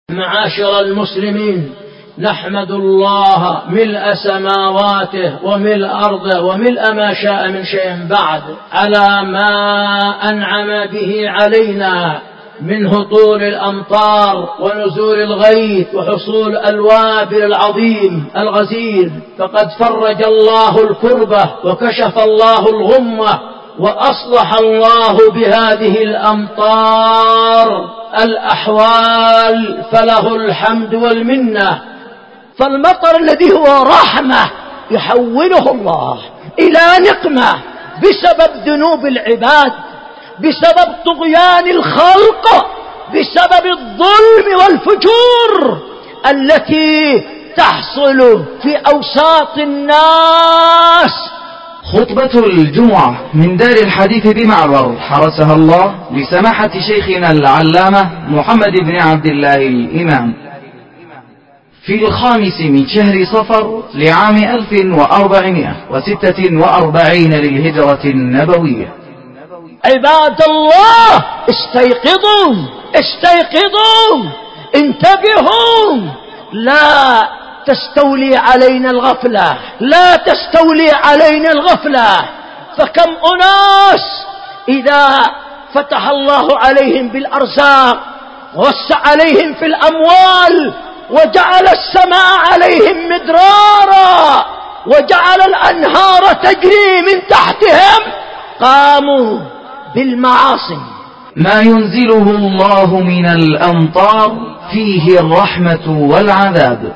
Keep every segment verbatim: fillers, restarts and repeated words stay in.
معاشر المسلمين، نحمد الله ملء سماواته وملء أرضه وملء ما شاء من شيء بعد على ما أنعم به علينا من هطول الأمطار ونزول الغيث وحصول الوابل العظيم الغزير. فقد فرج الله الكربة وكشف الله الغمة وأصلح الله بهذه الأمطار الأحوال، فله الحمد والمنة. فالمطر الذي هو رحمة يحوله الله إلى نقمة بسبب ذنوب العباد، بسبب طغيان الخلق، بسبب الظلم والفجور التي تحصل في أوساط الناس. خطبة الجمعة من دار الحديث بمعبر حرسها الله لسماحة شيخنا العلامة محمد بن عبد الله الإمام في الخامس من شهر صفر لعام ألف وأربعمائة وستة وأربعين للهجرة النبوية. عباد الله استيقظوا استيقظوا انتبهوا، لا تستولي علينا الغفلة، لا تستولي علينا الغفلة. فكم أناس إذا فتح الله عليهم بالأرزاق ووسع عليهم في الأموال وجعل السماء عليهم مدرارا وجعل الأنهار تجري من تحتهم، قاموا بالمعاصي. ما ينزله الله من الأمطار فيه الرحمة والعذاب.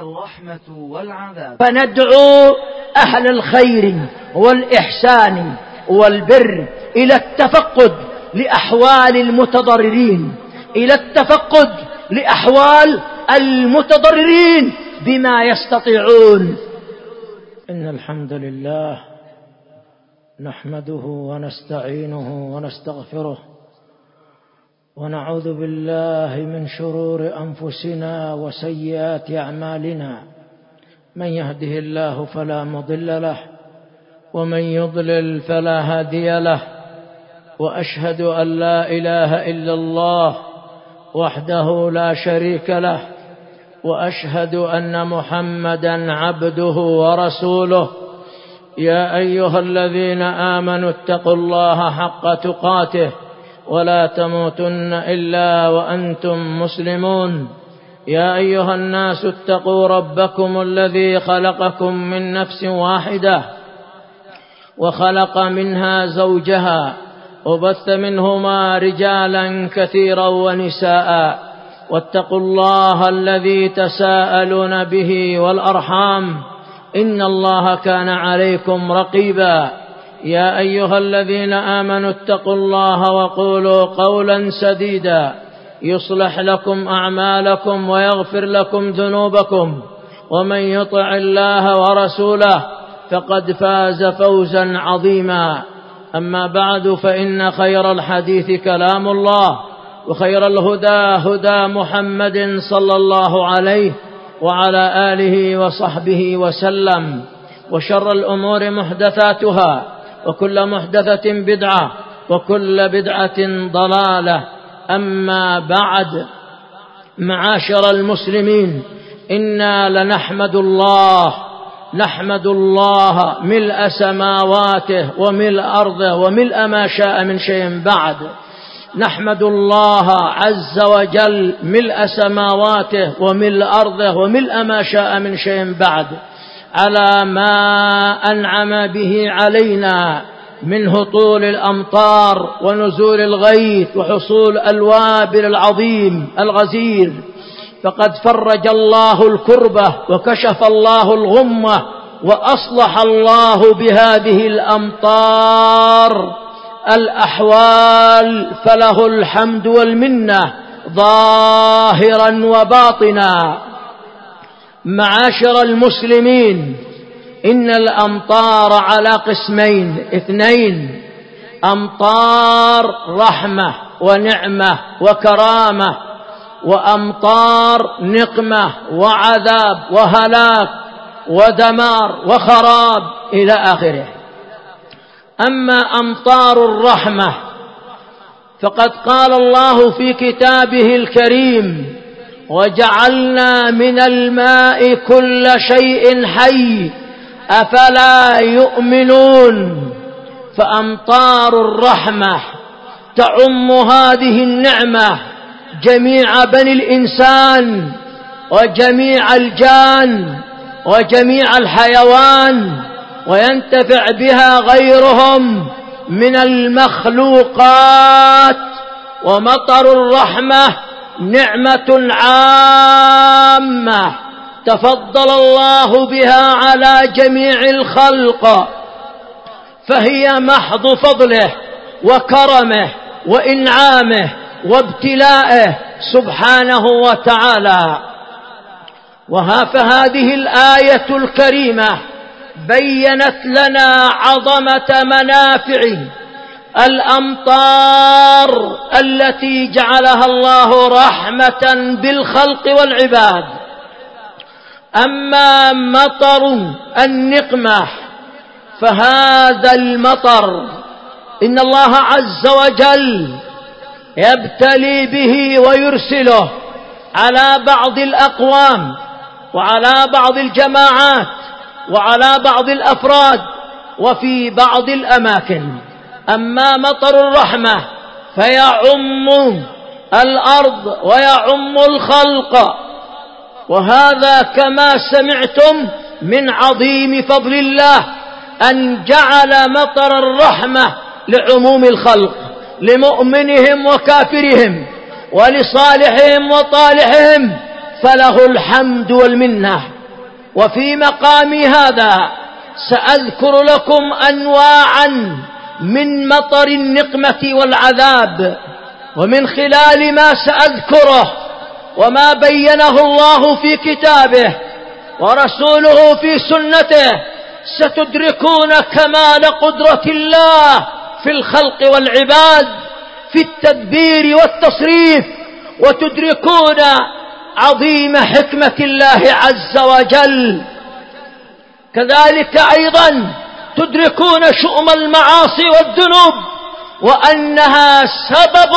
فندعو أهل الخير والإحسان والبر إلى التفقد لأحوال المتضررين، إلى التفقد لأحوال المتضررين بما يستطيعون. إن الحمد لله نحمده ونستعينه ونستغفره ونعوذ بالله من شرور أنفسنا وسيئات أعمالنا. من يهده الله فلا مضل له ومن يضلل فلا هادي له، وأشهد أن لا إله إلا الله وحده لا شريك له، وأشهد أن محمدا عبده ورسوله. يا أيها الذين آمنوا اتقوا الله حق تقاته ولا تموتن إلا وأنتم مسلمون. يا أيها الناس اتقوا ربكم الذي خلقكم من نفس واحدة وخلق منها زوجها وبث منهما رجالا كثيرا ونساء، واتقوا الله الذي تساءلون به والأرحام إن الله كان عليكم رقيبا. يا أيها الذين آمنوا اتقوا الله وقولوا قولا سديدا يصلح لكم أعمالكم ويغفر لكم ذنوبكم، ومن يطع الله ورسوله فقد فاز فوزا عظيما. أما بعد، فإن خير الحديث كلام الله، وخير الهدى هدى محمد صلى الله عليه وعلى آله وصحبه وسلم، وشر الأمور محدثاتها، وكل محدثة بدعة، وكل بدعة ضلالة. أما بعد، معاشر المسلمين، إنا لنحمد الله نحمد الله ملء سماواته وملء أرضه وملء ما شاء من شيء بعد. نحمد الله عز وجل ملء سماواته وملء أرضه وملء ما شاء من شيء بعد على ما أنعم به علينا من هطول الأمطار ونزول الغيث وحصول الوابل العظيم الغزير. فقد فرج الله الكربة وكشف الله الغمة وأصلح الله بهذه الأمطار الأحوال، فله الحمد والمنة ظاهرا وباطنا. معاشر المسلمين، إن الأمطار على قسمين اثنين: أمطار رحمة ونعمة وكرامة، وأمطار نقمة وعذاب وهلاك ودمار وخراب إلى آخره. أما أمطار الرحمة فقد قال الله في كتابه الكريم: وجعلنا من الماء كل شيء حي أفلا يؤمنون. فأمطار الرحمة تعم هذه النعمة جميع بني الإنسان وجميع الجان وجميع الحيوان، وينتفع بها غيرهم من المخلوقات. ومطر الرحمة نعمة عامة تفضل الله بها على جميع الخلق، فهي محض فضله وكرمه وإنعامه وابتلائه سبحانه وتعالى. وها فهذه الآية الكريمة بيّنت لنا عظمة منافع الأمطار التي جعلها الله رحمة بالخلق والعباد. أما مطر النقمة فهذا المطر إن الله عز وجل يبتلي به ويرسله على بعض الأقوام وعلى بعض الجماعات وعلى بعض الأفراد وفي بعض الأماكن. أما مطر الرحمة فيعم الأرض ويعم الخلق، وهذا كما سمعتم من عظيم فضل الله أن جعل مطر الرحمة لعموم الخلق، لمؤمنهم وكافرهم ولصالحهم وطالحهم، فله الحمد والمنة. وفي مقام هذا سأذكر لكم أنواعا من مطر النقمة والعذاب، ومن خلال ما سأذكره وما بينه الله في كتابه ورسوله في سنته ستدركون كمال قدرة الله في الخلق والعباد في التدبير والتصريف، وتدركون عظيم حكمة الله عز وجل. كذلك أيضا تدركون شؤم المعاصي والذنوب، وأنها سبب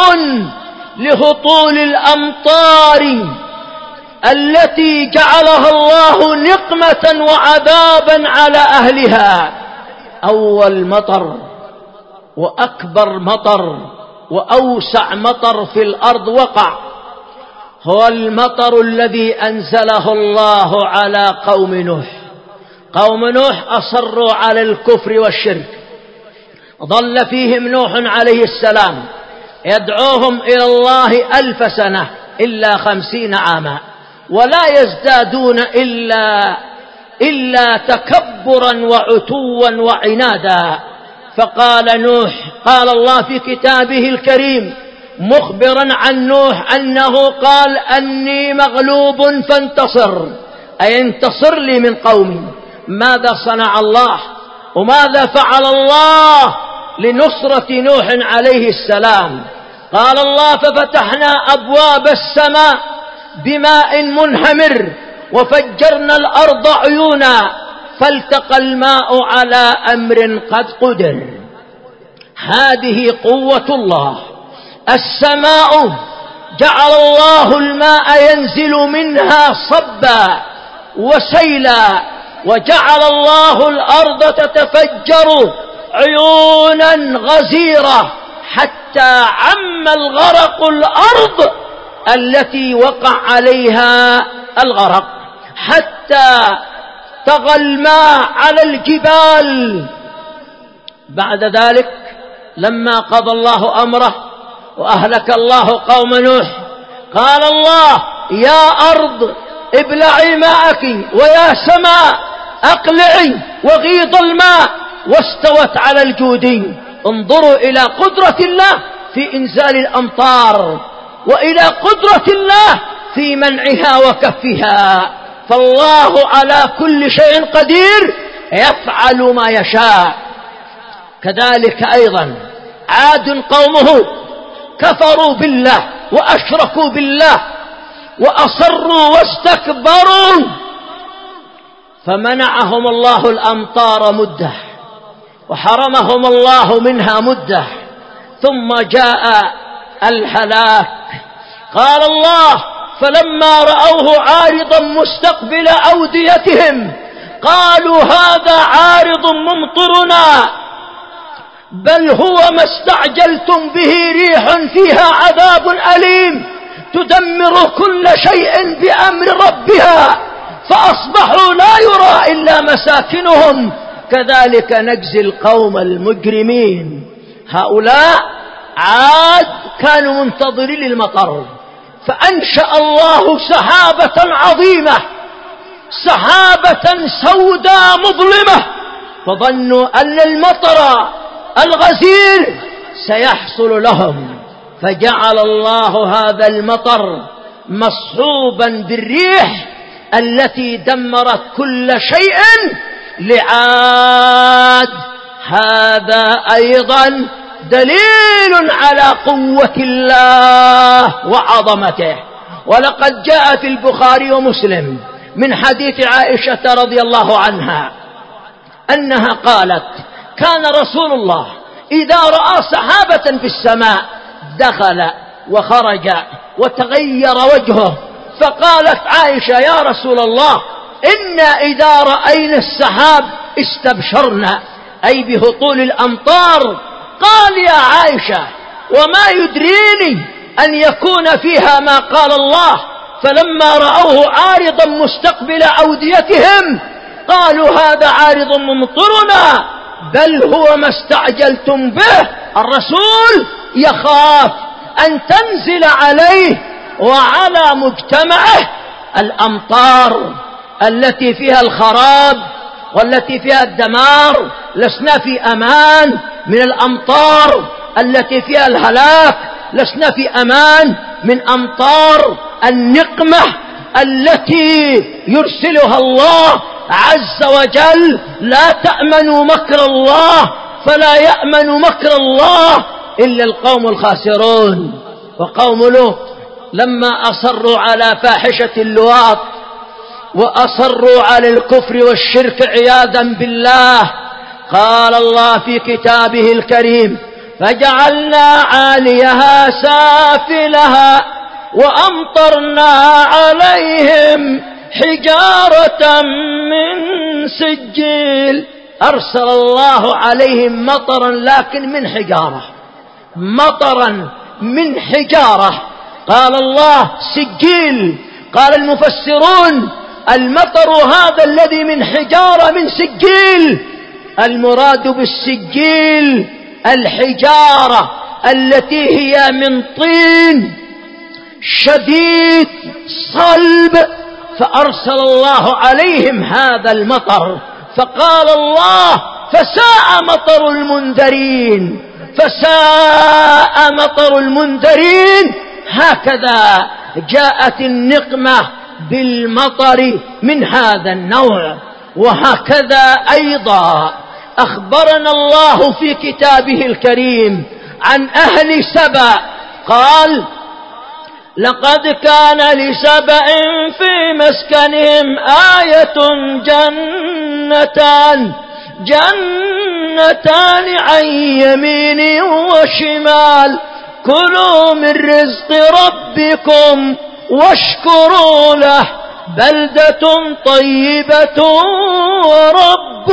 لهطول الأمطار التي جعلها الله نقمة وعذابا على أهلها. أول مطر وأكبر مطر وأوسع مطر في الأرض وقع هو المطر الذي أنزله الله على قوم نوح. قوم نوح أصروا على الكفر والشرك، ظل فيهم نوح عليه السلام يدعوهم إلى الله ألف سنة إلا خمسين عاما، ولا يزدادون إلا, إلا تكبرا وعتوا وعنادا. فقال نوح، قال الله في كتابه الكريم مخبرا عن نوح أنه قال أني مغلوب فانتصر، أي انتصر لي من قومي. ماذا صنع الله وماذا فعل الله لنصرة نوح عليه السلام؟ قال الله ففتحنا أبواب السماء بماء منهمر وفجرنا الأرض عيونا فالتقى الماء على أمر قد قدر. هذه قوة الله. السماء جعل الله الماء ينزل منها صبا وسيلا، وجعل الله الأرض تتفجر عيونا غزيرة حتى عم الغرق الأرض التي وقع عليها الغرق، حتى طغى الماء على الجبال. بعد ذلك لما قضى الله أمره وأهلك الله قوم نوح قال الله يا أرض ابلعي ماءك ويا سماء أقلعي وغيض الماء واستوت على الجود. انظروا إلى قدرة الله في إنزال الأمطار وإلى قدرة الله في منعها وكفها. فالله على كل شيء قدير يفعل ما يشاء. كذلك أيضا عاد قومه كفروا بالله وأشركوا بالله وأصروا واستكبروا فمنعهم الله الأمطار مدة وحرمهم الله منها مدة، ثم جاء الهلاك. قال الله فلما رأوه عارضا مستقبل أوديتهم قالوا هذا عارض ممطرنا بل هو ما استعجلتم به ريح فيها عذاب أليم تدمر كل شيء بأمر ربها فأصبحوا لا يرى إلا مساكنهم كذلك نجزي القوم المجرمين. هؤلاء عاد كانوا منتظرين للمطر، فأنشأ الله سحابة عظيمة، سحابة سوداء مظلمة، فظنوا أن المطر الغزير سيحصل لهم، فجعل الله هذا المطر مصحوبا بالريح التي دمرت كل شيء لعاد. هذا أيضا دليل على قوة الله وعظمته. ولقد جاء في البخاري ومسلم من حديث عائشة رضي الله عنها أنها قالت كان رسول الله إذا رأى سحابة في السماء دخل وخرج وتغير وجهه، فقالت عائشة يا رسول الله إنا إذا رأينا السحاب استبشرنا، أي بهطول الأمطار. قال يا عائشة وما يدريني أن يكون فيها ما قال الله، فلما رأوه عارضا مستقبل أوديتهم قالوا هذا عارض ممطرنا بل هو ما استعجلتم به. الرسول يخاف أن تنزل عليه وعلى مجتمعه الأمطار التي فيها الخراب والتي فيها الدمار. لسنا في أمان من الأمطار التي فيها الهلاك، لسنا في أمان من أمطار النقمة التي يرسلها الله عز وجل. لا تأمنوا مكر الله فلا يأمن مكر الله إلا القوم الخاسرون. وقوم لوط لما أصروا على فاحشة اللواط وأصروا على الكفر والشرك عياذا بالله، قال الله في كتابه الكريم فجعلنا عاليها سافلها وأمطرنا عليهم حجارة من سجيل. أرسل الله عليهم مطرا لكن من حجارة، مطرا من حجارة. قال الله سجيل، قال المفسرون المطر هذا الذي من حجارة من سجيل، المراد بالسجيل الحجارة التي هي من طين شديد صلب، فأرسل الله عليهم هذا المطر. فقال الله فساء مطر المنذرين، فساء مطر المنذرين. هكذا جاءت النقمة بالمطر من هذا النوع. وهكذا أيضا أخبرنا الله في كتابه الكريم عن أهل سبأ، قال لقد كان لسبأ في مسكنهم آية جنتان جنتان عن يمين وشمال كلوا من رزق ربكم واشكروا له بلدة طيبة ورب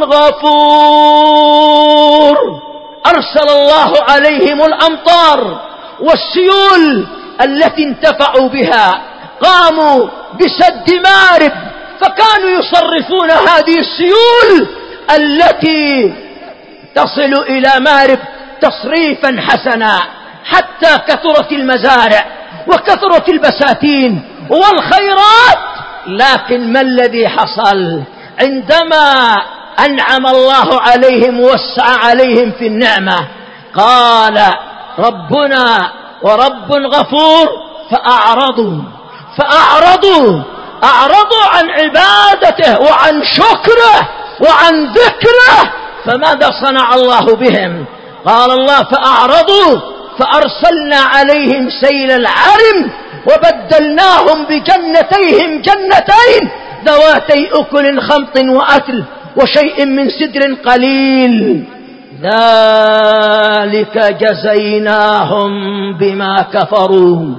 غفور. أرسل الله عليهم الأمطار والسيول التي انتفعوا بها، قاموا بسد مارب فكانوا يصرفون هذه السيول التي تصل إلى مارب تصريفا حسنا حتى كثرت المزارع وكثرت البساتين والخيرات. لكن ما الذي حصل عندما أنعم الله عليهم ووسع عليهم في النعمة؟ قال ربنا ورب غفور فأعرضوا فأعرضوا أعرضوا عن عبادته وعن شكره وعن ذكره. فماذا صنع الله بهم؟ قال الله فأعرضوا فأرسلنا عليهم سيل العرم وبدلناهم بجنتيهم جنتين ذواتي أكل خمط وأثل وشيء من سدر قليل ذلك جزيناهم بما كفروا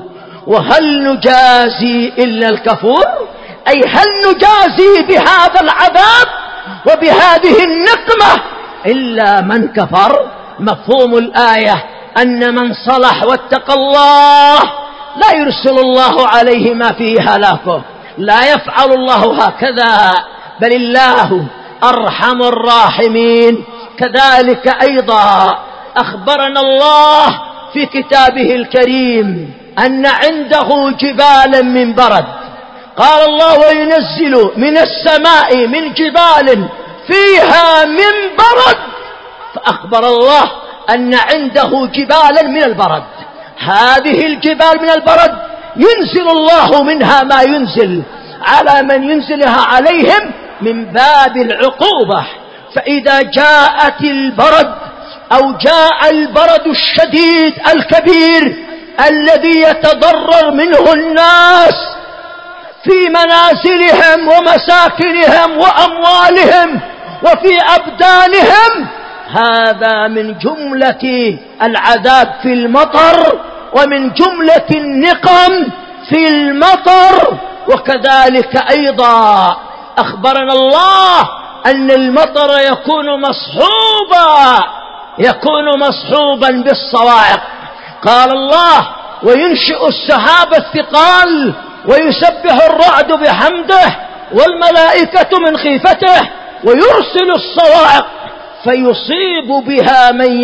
وهل نجازي إلا الكفور؟ أي هل نجازي بهذا العذاب وبهذه النقمة إلا من كفر؟ مفهوم الآية أن من صلح واتقى الله لا يرسل الله عليه ما فيه هلاكه، لا يفعل الله هكذا، بل الله أرحم الراحمين. كذلك أيضا أخبرنا الله في كتابه الكريم أن عنده جبالا من برد، قال الله وينزل من السماء من جبال فيها من برد، فأخبر الله أن عنده جبالا من البرد. هذه الجبال من البرد ينزل الله منها ما ينزل على من ينزلها عليهم من باب العقوبة. فإذا جاءت البرد أو جاء البرد الشديد الكبير الذي يتضرر منه الناس في منازلهم ومساكنهم وأموالهم وفي أبدانهم، هذا من جملة العذاب في المطر ومن جملة النقم في المطر. وكذلك أيضا أخبرنا الله أن المطر يكون مصحوبا يكون مصحوبا بالصواعق. قال الله وينشئ السحاب الثقال ويسبح الرعد بحمده والملائكة من خيفته ويرسل الصواعق فيصيب بها من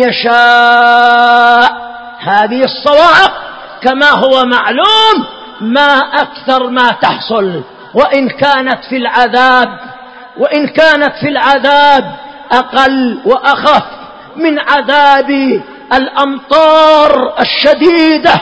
يشاء. هذه الصواعق كما هو معلوم ما أكثر ما تحصل، وإن كانت في العذاب وإن كانت في العذاب أقل وأخف من عذاب الأمطار الشديدة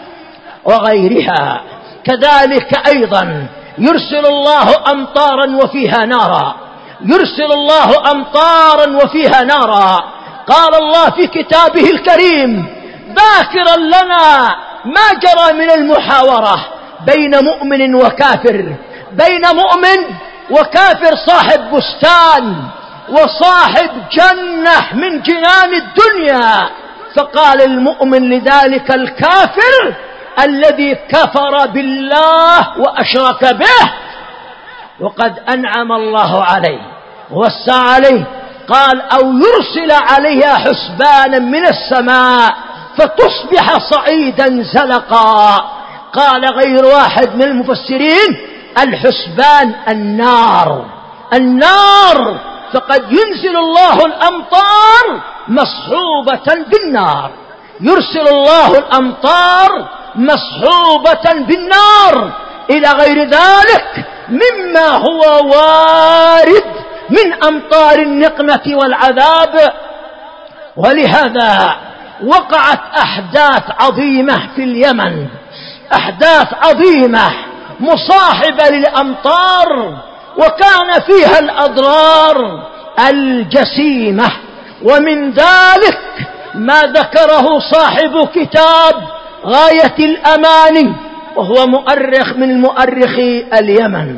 وغيرها. كذلك أيضا يرسل الله أمطارا وفيها نارا يرسل الله أمطارا وفيها نارا. قال الله في كتابه الكريم ذاكرا لنا ما جرى من المحاورة بين مؤمن وكافر، بين مؤمن وكافر صاحب بستان وصاحب جنة من جنان الدنيا. فقال المؤمن لذلك الكافر الذي كفر بالله وأشرك به وقد أنعم الله عليه ووسع عليه، قال أو يرسل عليها حسبانا من السماء فتصبح صعيدا زلقا. قال غير واحد من المفسرين الحسبان النار النار فقد ينزل الله الأمطار مصحوبة بالنار يرسل الله الأمطار مصحوبة بالنار إلى غير ذلك مما هو وارد من أمطار النقمة والعذاب. ولهذا وقعت أحداث عظيمة في اليمن، أحداث عظيمة مصاحبة للأمطار وكان فيها الأضرار الجسيمة. ومن ذلك ما ذكره صاحب كتاب غاية الأماني وهو مؤرخ من مؤرخي اليمن،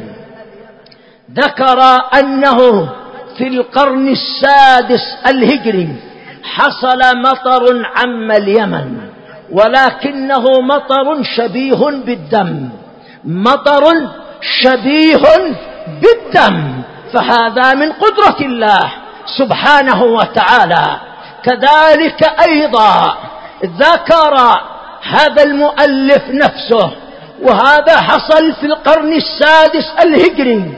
ذكر أنه في القرن السادس الهجري حصل مطر عم اليمن، ولكنه مطر شبيه بالدم مطر شبيه بالدم فهذا من قدرة الله سبحانه وتعالى. كذلك أيضا ذكر هذا المؤلف نفسه، وهذا حصل في القرن السادس الهجري،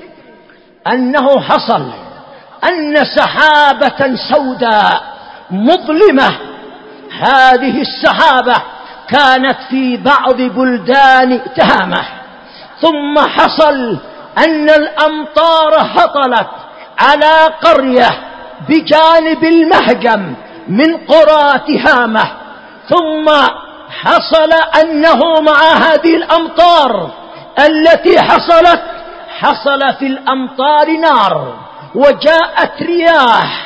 أنه حصل أن سحابة سوداء مظلمة، هذه السحابة كانت في بعض بلدان تهامة، ثم حصل أن الأمطار هطلت على قرية بجانب المهجم من قرى تهامة، ثم حصل أنه مع هذه الأمطار التي حصلت حصل في الأمطار نار، وجاءت رياح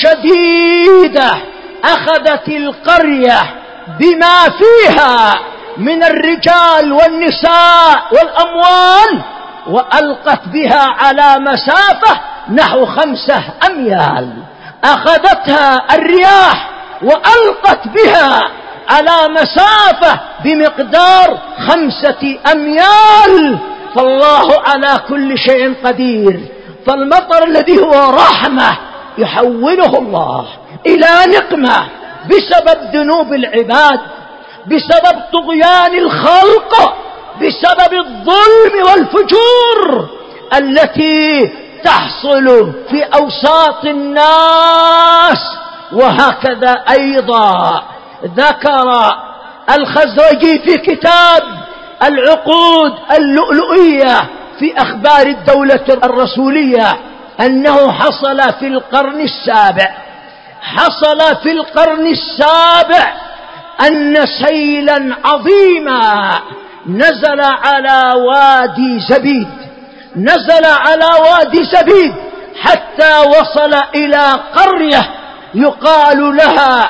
شديدة أخذت القرية بما فيها من الرجال والنساء والأموال وألقت بها على مسافة نحو خمسة أميال، أخذتها الرياح وألقت بها على مسافة بمقدار خمسة أميال. فالله على كل شيء قدير. فالمطر الذي هو رحمة يحوله الله إلى نقمة بسبب ذنوب العباد، بسبب طغيان الخلق، بسبب الظلم والفجور التي تحصل في أوساط الناس. وهكذا أيضا ذكر الخزرجي في كتاب العقود اللؤلؤية في أخبار الدولة الرسولية أنه حصل في القرن السابع حصل في القرن السابع أن سيلا عظيما نزل على وادي زبيد نزل على وادي زبيد حتى وصل إلى قرية يقال لها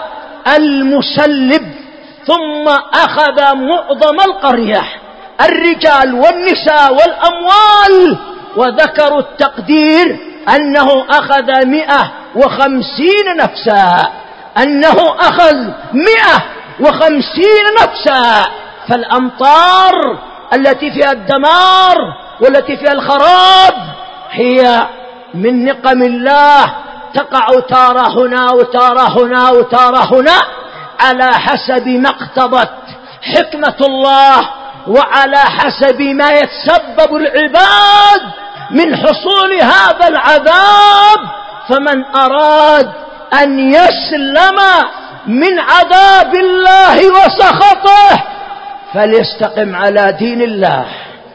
المسلب، ثم أخذ معظم القرية الرجال والنساء والأموال، وذكروا التقدير أنه أخذ مئة وخمسين نفسا أنه أخذ مئة وخمسين نفسا. فالأمطار التي فيها الدمار والتي فيها الخراب هي من نقم الله، تقع تارة هنا وتارة هنا وتارة هنا على حسب ما اقتضت حكمة الله وعلى حسب ما يتسبب العباد من حصول هذا العذاب. فمن أراد أن يسلم من عذاب الله وسخطه فليستقم على دين الله،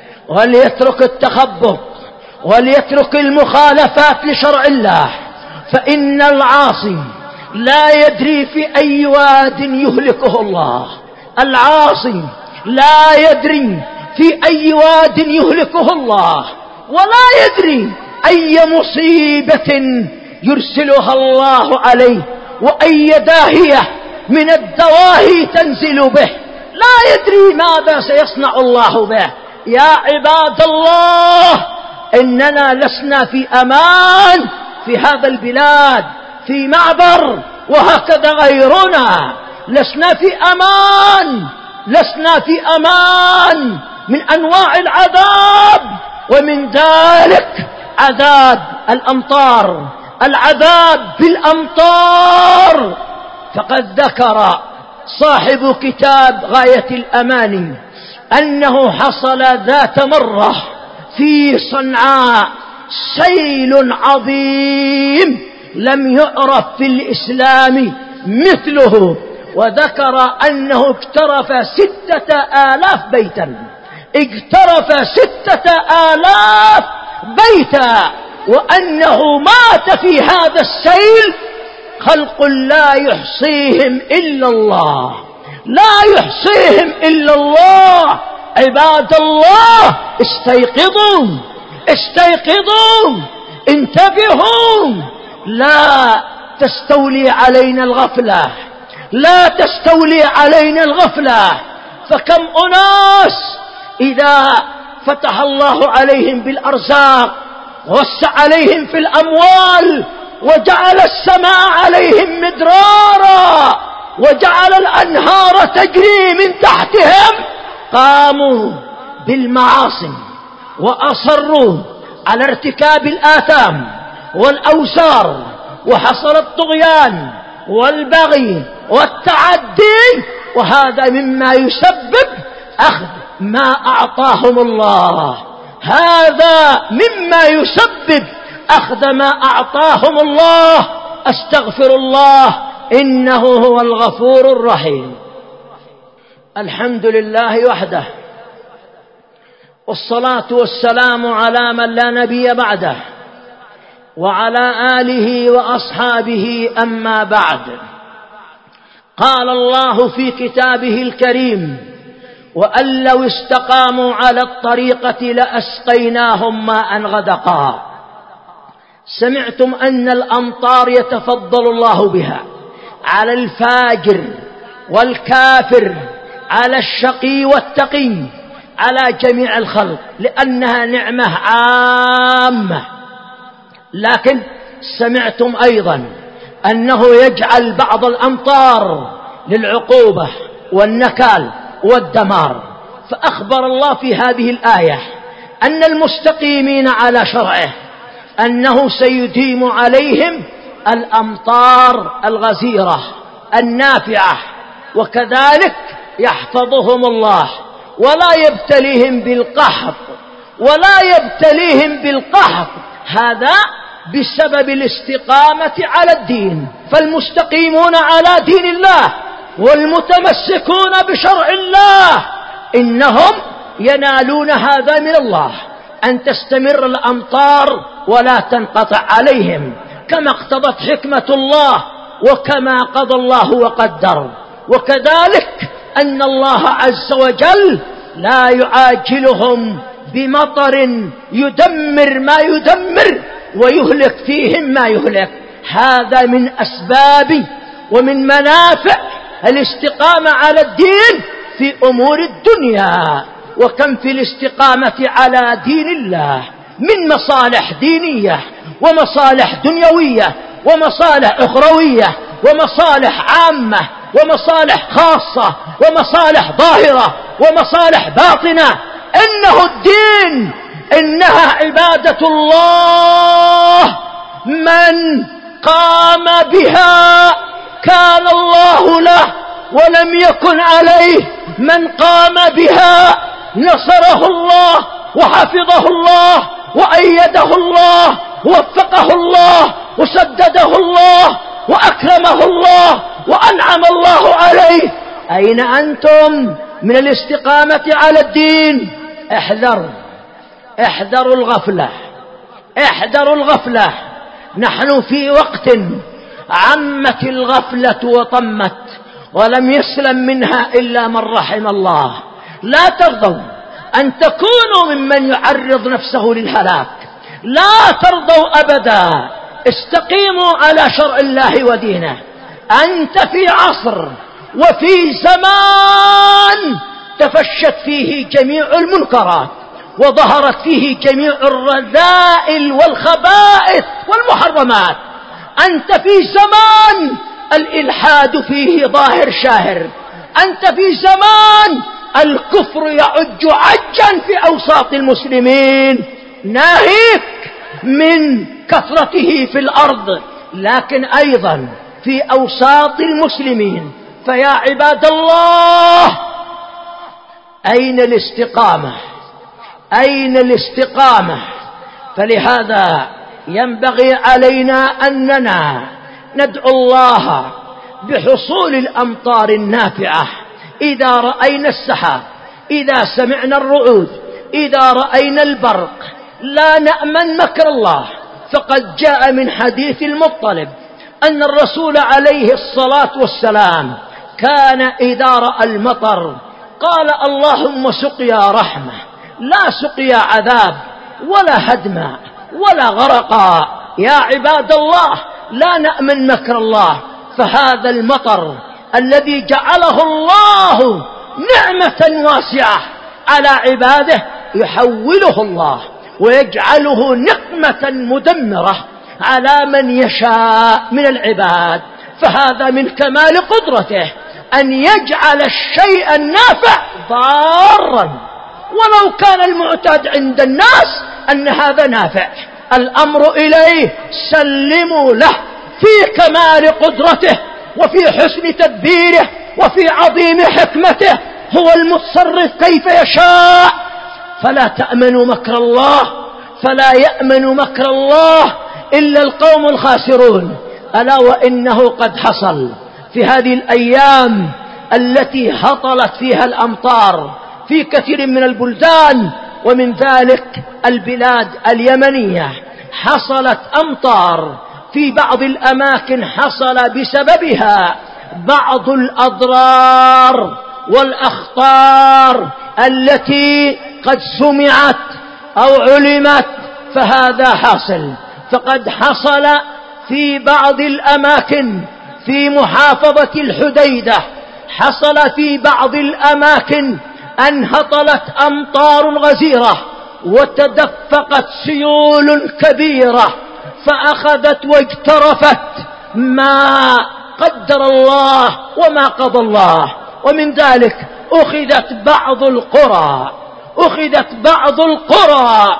وليترك التخبط، وليترك المخالفات لشرع الله، فإن العاصي لا يدري في أي واد يهلكه الله. العاصي لا يدري في أي واد يهلكه الله، ولا يدري أي مصيبة يرسلها الله عليه وأي داهية من الدواهي تنزل به، لا يدري ماذا سيصنع الله به. يا عباد الله، إننا لسنا في أمان في هذا البلاد، في معبر، وهكذا غيرنا لسنا في أمان لسنا في أمان من أنواع العذاب، ومن ذلك عذاب الأمطار، العذاب بالأمطار. فقد ذكر صاحب كتاب غاية الأماني أنه حصل ذات مرة في صنعاء سيل عظيم لم يعرف في الإسلام مثله، وذكر أنه اقترف ستة آلاف بيتا اقترف ستة آلاف بيتا وأنه مات في هذا السيل خلق لا يحصيهم إلا الله لا يحصيهم إلا الله. عباد الله، استيقظوا استيقظوا انتبهوا، لا تستولي علينا الغفلة لا تستولي علينا الغفلة. فكم أناس إذا فتح الله عليهم بالأرزاق ووسع عليهم في الأموال وجعل السماء عليهم مدرارا وجعل الأنهار تجري من تحتهم، قاموا بالمعاصي وأصروا على ارتكاب الآثام والأوسار، وحصل الطغيان والبغي والتعدي، وهذا مما يسبب أخذ ما أعطاهم الله هذا مما يسبب أخذ ما أعطاهم الله. أستغفر الله إنه هو الغفور الرحيم. الحمد لله وحده، والصلاة والسلام على من لا نبي بعده، وعلى آله وأصحابه، أما بعد. قال الله في كتابه الكريم: وأن لو استقاموا على الطريقة لأسقيناهم ماء غدقا. سمعتم أن الأمطار يتفضل الله بها على الفاجر والكافر، على الشقي والتقي، على جميع الخلق، لأنها نعمة عامة. لكن سمعتم أيضا أنه يجعل بعض الأمطار للعقوبة والنكال والدمار. فأخبر الله في هذه الآية أن المستقيمين على شرعه أنه سيديم عليهم الأمطار الغزيرة النافعة، وكذلك يحفظهم الله ولا يبتليهم بالقحط ولا يبتليهم بالقحط هذا بسبب الاستقامة على الدين. فالمستقيمون على دين الله والمتمسكون بشرع الله إنهم ينالون هذا من الله، أن تستمر الأمطار ولا تنقطع عليهم كما اقتضت حكمة الله وكما قضى الله وقدر. وكذلك أن الله عز وجل لا يعاجلهم بمطر يدمر ما يدمر ويهلك فيهم ما يهلك. هذا من أسباب ومن منافع الاستقامة على الدين في أمور الدنيا. وكم في الاستقامة على دين الله من مصالح دينية ومصالح دنيوية ومصالح أخروية ومصالح عامة ومصالح خاصة ومصالح ظاهرة ومصالح باطنة. إنه الدين، إنها عبادة الله، من قام بها كان الله له ولم يكن عليه، من قام بها نصره الله وحفظه الله وأيده الله ووفقه الله وسدده الله وأكرمه الله وأنعم الله عليه. أين أنتم من الاستقامة على الدين؟ احذروا احذروا الغفلة، احذروا الغفلة. نحن في وقت عمت الغفلة وطمت ولم يسلم منها إلا من رحم الله. لا ترضوا أن تكونوا ممن يعرض نفسه للهلاك، لا ترضوا أبدا. استقيموا على شرع الله ودينه. أنت في عصر وفي زمان تفشت فيه جميع المنكرات وظهرت فيه جميع الرذائل والخبائث والمحرمات. أنت في زمان الإلحاد فيه ظاهر شاهر، أنت في زمان الكفر يعج عجا في أوساط المسلمين، ناهيك من كثرته في الأرض لكن أيضا في أوساط المسلمين. فيا عباد الله، أين الاستقامة؟ أين الاستقامة؟ فلهذا ينبغي علينا أننا ندعو الله بحصول الأمطار النافعة. إذا رأينا السحاب، إذا سمعنا الرعود، إذا رأينا البرق، لا نأمن مكر الله. فقد جاء من حديث المطلب أن الرسول عليه الصلاة والسلام كان إذا رأى المطر قال اللهم سقيا رحمة، لا سقيا عذاب ولا هدما ولا غرقا. يا عباد الله، لا نأمن مكر الله. فهذا المطر الذي جعله الله نعمة واسعة على عباده يحوله الله ويجعله نقمة مدمرة على من يشاء من العباد. فهذا من كمال قدرته أن يجعل الشيء النافع ضارا، ولو كان المعتاد عند الناس أن هذا نافع. الأمر إليه، سلموا له في كمال قدرته وفي حسن تدبيره وفي عظيم حكمته. هو المتصرف كيف يشاء. فلا تأمنوا مكر الله، فلا يأمن مكر الله إلا القوم الخاسرون. ألا وإنه قد حصل في هذه الأيام التي هطلت فيها الأمطار في كثير من البلدان، ومن ذلك البلاد اليمنية، حصلت أمطار في بعض الأماكن حصل بسببها بعض الأضرار والأخطار التي قد سمعت أو علمت. فهذا حاصل. فقد حصل في بعض الأماكن في محافظة الحديدة، حصل في بعض الأماكن أن هطلت أمطار غزيرة وتدفقت سيول كبيرة فأخذت واجترفت ما قدر الله وما قضى الله. ومن ذلك أخذت بعض القرى أخذت بعض القرى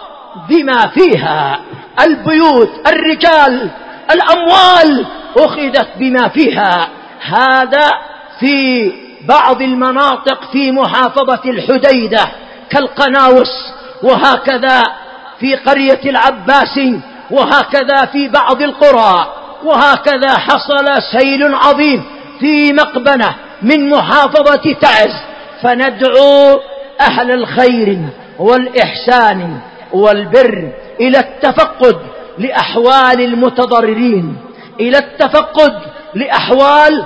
بما فيها البيوت، الرجال، الأموال، أخذت بما فيها. هذا في بعض المناطق في محافظة الحديدة كالقناوس، وهكذا في قرية العباسي، وهكذا في بعض القرى، وهكذا حصل سيل عظيم في مقبنة من محافظة تعز. فندعو أهل الخير والإحسان والبر إلى التفقد لأحوال المتضررين، إلى التفقد لأحوال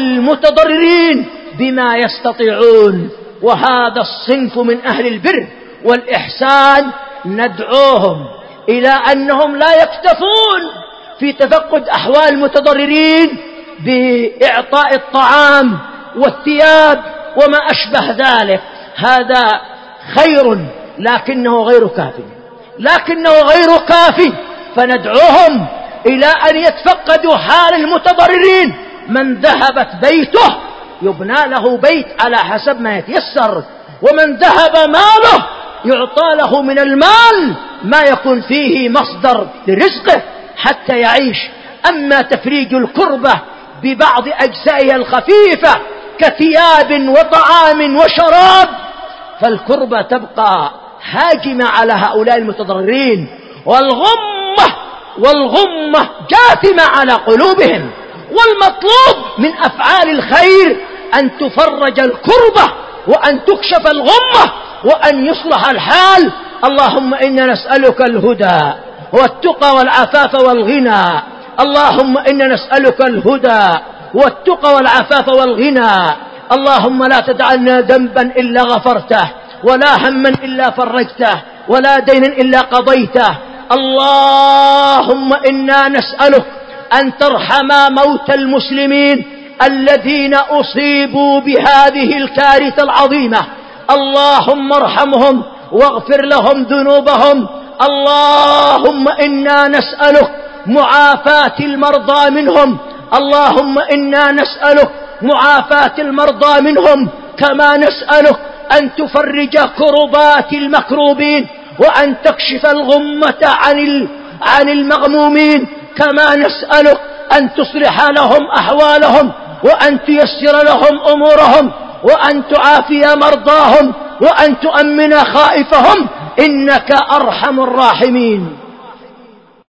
المتضررين بما يستطيعون. وهذا الصنف من أهل البر والإحسان ندعوهم إلى أنهم لا يكتفون في تفقد أحوال المتضررين بإعطاء الطعام والثياب وما أشبه ذلك، هذا خير لكنه غير كاف، لكنه غير كاف. فندعوهم إلى أن يتفقدوا حال المتضررين. من ذهبت بيته يبنى له بيت على حسب ما يتيسر، ومن ذهب ماله يعطى له من المال ما يكون فيه مصدر لرزقه حتى يعيش. أما تفريج الكربة ببعض أجزائها الخفيفة كثياب وطعام وشراب، فالكربة تبقى هاجمة على هؤلاء المتضررين، والغمة والغمة جاثمة على قلوبهم. والمطلوب من أفعال الخير أن تفرج الكربة وأن تكشف الغمة وأن يصلح الحال. اللهم إنا نسألك الهدى والتقى والعفاف والغنى، اللهم إنا نسألك الهدى والتقى والعفاف والغنى. اللهم لا تدع لنا ذنبا إلا غفرته، ولا هما إلا فرجته، ولا دينا إلا قضيته. اللهم إنا نسألك أن ترحم موتى المسلمين الذين أصيبوا بهذه الكارثة العظيمة. اللهم ارحمهم واغفر لهم ذنوبهم. اللهم إنا نسألك معافاة المرضى منهم، اللهم إنا نسألك معافاة المرضى منهم، كما نسألك أن تفرج كربات المكروبين وأن تكشف الغمة عن عن المغمومين، كما نسألك أن تصلح لهم أحوالهم وأن تيسر لهم أمورهم وأن تعافي مرضاهم وأن تؤمن خائفهم، إنك أرحم الراحمين.